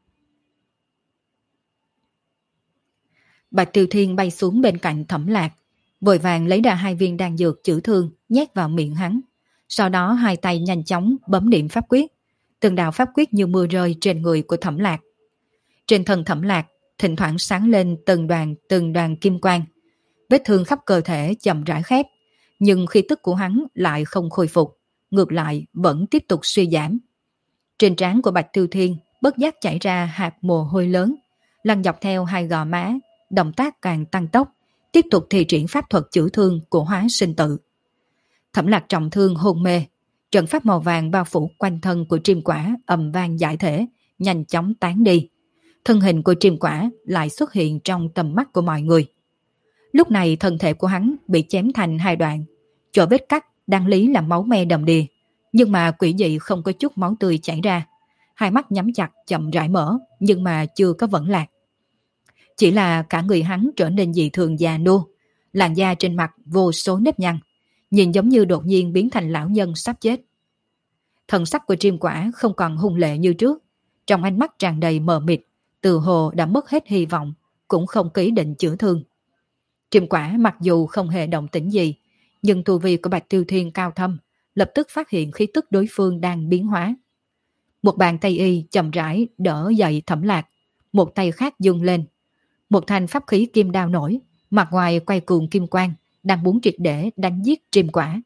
Speaker 1: Bạch Tiêu Thiên bay xuống bên cạnh Thẩm Lạc, vội vàng lấy ra 2 viên đan dược chữa thương nhét vào miệng hắn. Sau đó 2 tay nhanh chóng bấm niệm pháp quyết, từng đạo pháp quyết như mưa rơi trên người của Thẩm Lạc. Trên thân Thẩm Lạc thỉnh thoảng sáng lên từng đoàn kim quang. Vết thương khắp cơ thể chậm rãi khép, nhưng khí tức của hắn lại không khôi phục, ngược lại vẫn tiếp tục suy giảm. Trên trán của Bạch Tiêu Thiên bất giác chảy ra hạt mồ hôi lớn, lăn dọc theo 2 gò má, động tác càng tăng tốc, tiếp tục thi triển pháp thuật chữa thương của Hóa Sinh Tự. Thẩm Lạc trọng thương hôn mê, trận pháp màu vàng bao phủ quanh thân của Triêm Quả ầm vang giải thể, nhanh chóng tán đi. Thân hình của Triêm Quả lại xuất hiện trong tầm mắt của mọi người. Lúc này thân thể của hắn bị chém thành 2 đoạn, chỗ vết cắt đáng lý là máu me đầm đìa, nhưng mà quỷ dị không có chút máu tươi chảy ra. 2 mắt nhắm chặt chậm rãi mở, nhưng mà chưa có vẫn lạc. Chỉ là cả người hắn trở nên dị thường già nua, làn da trên mặt vô số nếp nhăn, nhìn giống như đột nhiên biến thành lão nhân sắp chết. Thần sắc của Triêm Quả không còn hung lệ như trước, trong ánh mắt tràn đầy mờ mịt, từ hồ đã mất hết hy vọng, cũng không có ý định chữa thương. Triêm Quả mặc dù không hề động tĩnh gì, nhưng tu vi của Bạch Tiêu Thiên cao thâm, lập tức phát hiện khí tức đối phương đang biến hóa. Một bàn tay y chậm rãi đỡ dậy Thẩm Lạc, một tay khác giương lên. Một thanh pháp khí kim đao nổi, mặt ngoài quay cuồng kim quang, đang muốn triệt để đánh giết Triêm Quả.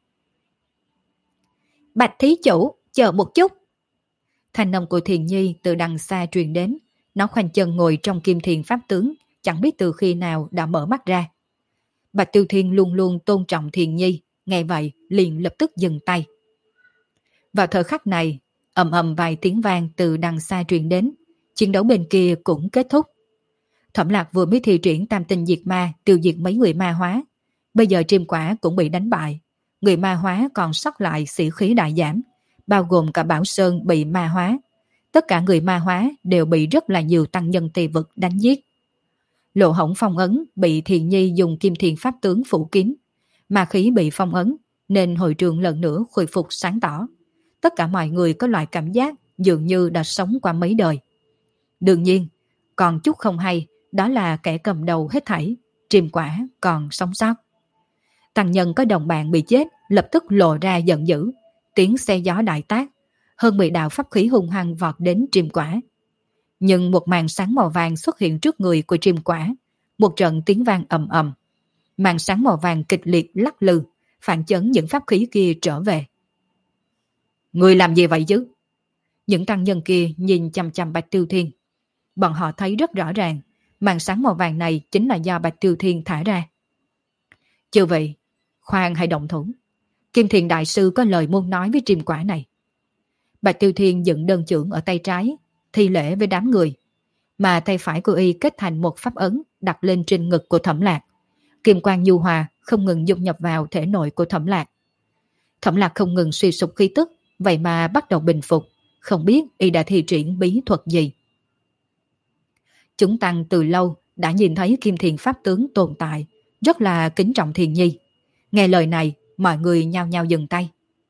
Speaker 1: Bạch thí chủ, chờ một chút. Thanh âm của Thiền Nhi từ đằng xa truyền đến, nó khoanh chân ngồi trong kim thiền pháp tướng, chẳng biết từ khi nào đã mở mắt ra. Bạch Tiêu Thiên luôn luôn tôn trọng Thiền Nhi, nghe vậy liền lập tức dừng tay. Vào thời khắc này, ầm ầm vài tiếng vang từ đằng xa truyền đến, chiến đấu bên kia cũng kết thúc. Thẩm Lạc vừa mới thi triển tam tinh diệt ma tiêu diệt mấy người ma hóa, bây giờ Triêm Quả cũng bị đánh bại, người ma hóa còn sót lại sĩ khí đại giảm, bao gồm cả Bảo Sơn bị ma hóa. Tất cả người ma hóa đều bị rất là nhiều tăng nhân tỳ vực đánh giết. Lỗ hổng phong ấn bị Thiền Nhi dùng kim thiền pháp tướng phủ kín, ma khí bị phong ấn nên hội trường lần nữa khôi phục sáng tỏ. Tất cả mọi người có loại cảm giác dường như đã sống qua mấy đời. Đương nhiên, còn chút không hay, đó là kẻ cầm đầu hết thảy, Triêm Quả còn sống sót. Tăng nhân có đồng bạn bị chết, lập tức lộ ra giận dữ, tiếng xe gió đại tác, hơn 10 đạo pháp khí hung hăng vọt đến Triêm Quả. Nhưng một màn sáng màu vàng xuất hiện trước người của Triêm Quả, một trận tiếng vang ầm ầm. Màn sáng màu vàng kịch liệt lắc lư, phản chấn những pháp khí kia trở về. Người làm gì vậy chứ? Những tăng nhân kia nhìn chằm chằm Bạch Tiêu Thiên. Bọn họ thấy rất rõ ràng, màn sáng màu vàng này chính là do Bạch Tiêu Thiên thả ra. Chư vị, khoan hay động thủ. Kim Thiền Đại Sư có lời muốn nói với Triêm Quả này. Bạch Tiêu Thiên dựng đơn chưởng ở tay trái, thi lễ với đám người, mà tay phải của y kết thành một pháp ấn đặt lên trên ngực của Thẩm Lạc. Kim quang nhu hòa không ngừng dung nhập vào thể nội của Thẩm Lạc. Thẩm Lạc không ngừng suy sụp khí tức, vậy mà bắt đầu bình phục, không biết y đã thi triển bí thuật gì. Chúng tăng từ lâu đã nhìn thấy Kim Thiền Pháp tướng tồn tại, rất là kính trọng Thiền Nhi. Nghe lời này, mọi người nhao nhao dừng tay.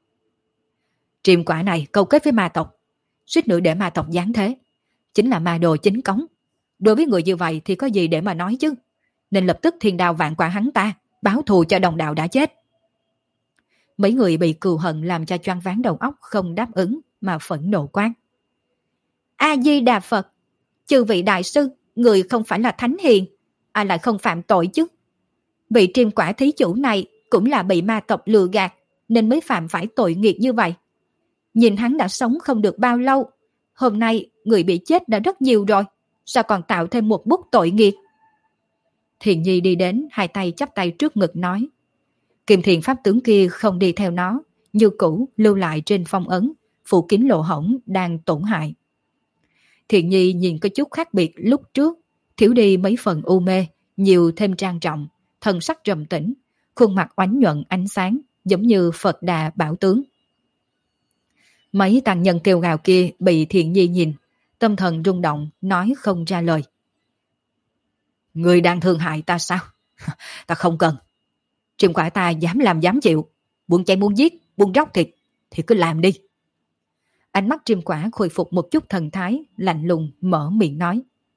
Speaker 1: Triêm Quả này câu kết với ma tộc, suýt nữa để ma tộc giáng thế, chính là ma đồ chính cống. Đối với người như vậy thì có gì để mà nói chứ, nên lập tức thiên đao vạn quả hắn ta, báo thù cho đồng đạo đã chết. Mấy người bị cừu hận làm cho choáng váng đầu óc không đáp ứng mà phẫn nộ quát. A-di-đà Phật, chư vị đại sư, người không phải là thánh hiền, ai lại không phạm tội chứ? Vị Triêm Quả thí chủ này cũng là bị ma tộc lừa gạt, nên mới phạm phải tội nghiệp như vậy. Nhìn hắn đã sống không được bao lâu, hôm nay người bị chết đã rất nhiều rồi, sao còn tạo thêm một bút tội nghiệp? Thiền Nhi đi đến, hai tay chắp tay trước ngực nói. Kim Thiền pháp tướng kia không đi theo nó, như cũ lưu lại trên phong ấn, phủ kín lỗ hổng đang tổn hại. Thiền Nhi nhìn có chút khác biệt lúc trước, thiếu đi mấy phần u mê, nhiều thêm trang trọng, thân sắc trầm tĩnh, khuôn mặt oánh nhuận ánh sáng, giống như Phật Đà bảo tướng. Mấy tăng nhân kêu gào kia bị Thiền Nhi nhìn, tâm thần rung động, nói không ra lời. Người đang thương hại ta sao? Ta không cần. Triêm Quả ta dám làm dám chịu, muốn chạy muốn giết, muốn róc thịt thì cứ làm đi. Ánh mắt Triêm Quả khôi phục một chút thần thái, lạnh lùng mở miệng nói.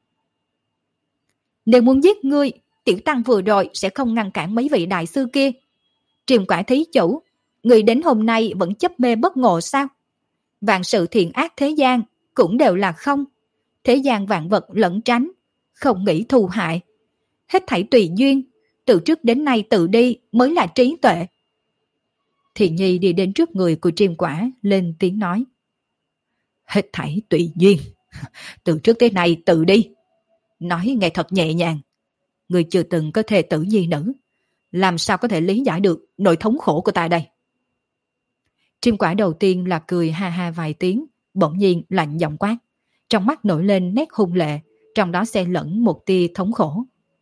Speaker 1: Nếu muốn giết ngươi, tiểu tăng vừa rồi sẽ không ngăn cản mấy vị đại sư kia. Triêm Quả thí chủ, ngươi đến hôm nay vẫn chấp mê bất ngộ sao? Vạn sự thiện ác thế gian cũng đều là không. Thế gian vạn vật lẫn tránh, không nghĩ thù hại. Hết thảy tùy duyên, từ trước đến nay tự đi mới là trí tuệ. Thiện Nhi đi đến trước người của Triêm Quả, lên tiếng nói. Hết thảy tùy duyên, từ trước tới nay tự đi. Nói nghe thật nhẹ nhàng. Người chưa từng có thê tử nhi nữ, làm sao có thể lý giải được nỗi thống khổ của ta đây? Triêm Quả đầu tiên là cười ha ha vài tiếng, bỗng nhiên lạnh giọng quát. Trong mắt nổi lên nét hung lệ, trong đó xen lẫn một tia thống khổ.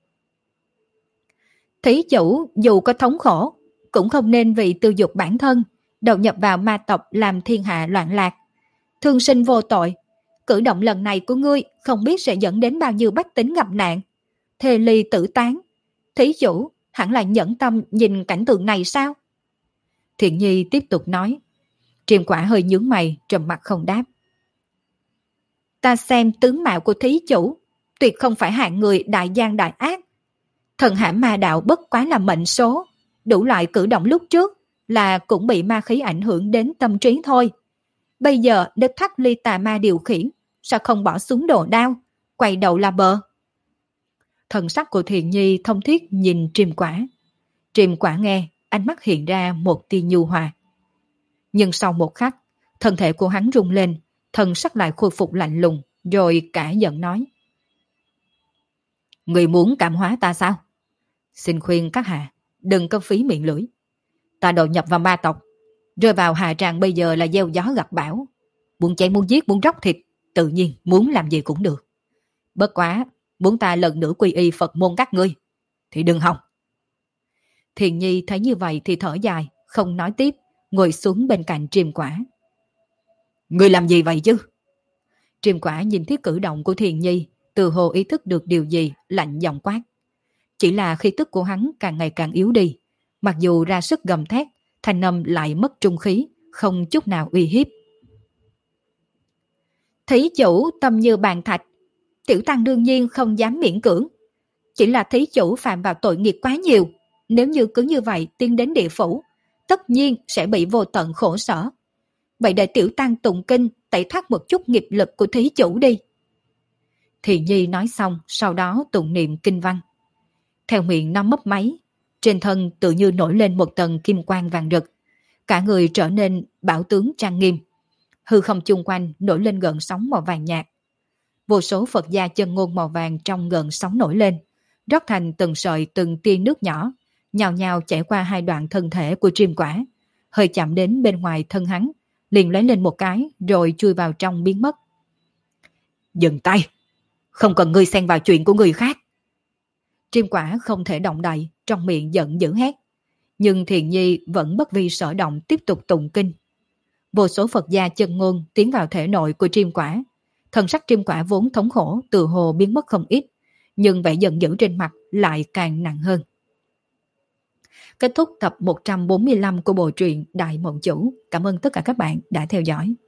Speaker 1: Thí chủ dù có thống khổ, cũng không nên vì tư dục bản thân, đầu nhập vào ma tộc làm thiên hạ loạn lạc. Thương sinh vô tội, cử động lần này của ngươi không biết sẽ dẫn đến bao nhiêu bách tính gặp nạn. Thê ly tử tán, thí chủ hẳn là nhẫn tâm nhìn cảnh tượng này sao? Thiện Nhi tiếp tục nói. Triêm Quả hơi nhướng mày, trầm mặt không đáp. Ta xem tướng mạo của thí chủ, tuyệt không phải hạng người đại gian đại ác. Thần hãm ma đạo bất quá là mệnh số, đủ loại cử động lúc trước là cũng bị ma khí ảnh hưởng đến tâm trí thôi. Bây giờ được thoát ly tà ma điều khiển, sao không bỏ xuống đồ đao, quay đầu là bờ? Thần sắc của Thiện Nhi thông thiết nhìn Triêm Quả. Triêm Quả nghe, ánh mắt hiện ra một tia nhu hòa. Nhưng sau một khắc, thân thể của hắn rung lên, thần sắc lại khôi phục lạnh lùng, rồi cả giận nói. Người muốn cảm hóa ta sao? Xin khuyên các hạ, đừng có phí miệng lưỡi. Ta đầu nhập vào ma tộc, rơi vào hạ tràng bây giờ là gieo gió gặp bão. Muốn chạy muốn giết muốn róc thịt, tự nhiên muốn làm gì cũng được. Bất quá, muốn ta lần nữa quy y Phật môn các ngươi, thì đừng hòng. Thiền Nhi thấy như vậy thì thở dài, không nói tiếp, ngồi xuống bên cạnh Triêm Quả. Ngươi làm gì vậy chứ? Triêm Quả nhìn thấy cử động của Thiền Nhi, từ hồ ý thức được điều gì, lạnh giọng quát. Chỉ là khí tức của hắn càng ngày càng yếu đi, mặc dù ra sức gầm thét, thanh âm lại mất trung khí, không chút nào uy hiếp. Thí chủ tâm như bàn thạch, tiểu tăng đương nhiên không dám miễn cưỡng. Chỉ là thí chủ phạm vào tội nghiệp quá nhiều, nếu như cứ như vậy tiến đến địa phủ, tất nhiên sẽ bị vô tận khổ sở. Vậy để tiểu tăng tụng kinh tẩy thoát một chút nghiệp lực của thí chủ đi. Thiện Nhi nói xong, sau đó tụng niệm kinh văn. Theo miệng nó mấp máy, trên thân tự như nổi lên một tầng kim quang vàng rực, cả người trở nên bảo tướng trang nghiêm. Hư không chung quanh nổi lên gợn sóng màu vàng nhạt. Vô số Phật gia chân ngôn màu vàng trong gợn sóng nổi lên, rót thành từng sợi từng tia nước nhỏ, nhào nhào chảy qua hai đoạn thân thể của Triêm Quả, hơi chạm đến bên ngoài thân hắn, liền lấy lên một cái rồi chui vào trong biến mất. Dừng tay, không cần ngươi xen vào chuyện của người khác. Triêm Quả không thể động đậy, trong miệng giận dữ hét. Nhưng Thiền Nhi vẫn bất vi sở động tiếp tục tụng kinh. Vô số Phật gia chân ngôn tiến vào thể nội của Triêm Quả. Thần sắc Triêm Quả vốn thống khổ từ hồ biến mất không ít, nhưng vẻ giận dữ trên mặt lại càng nặng hơn. Kết thúc tập 145 của bộ truyện Đại Mộng Chủ. Cảm ơn tất cả các bạn đã theo dõi.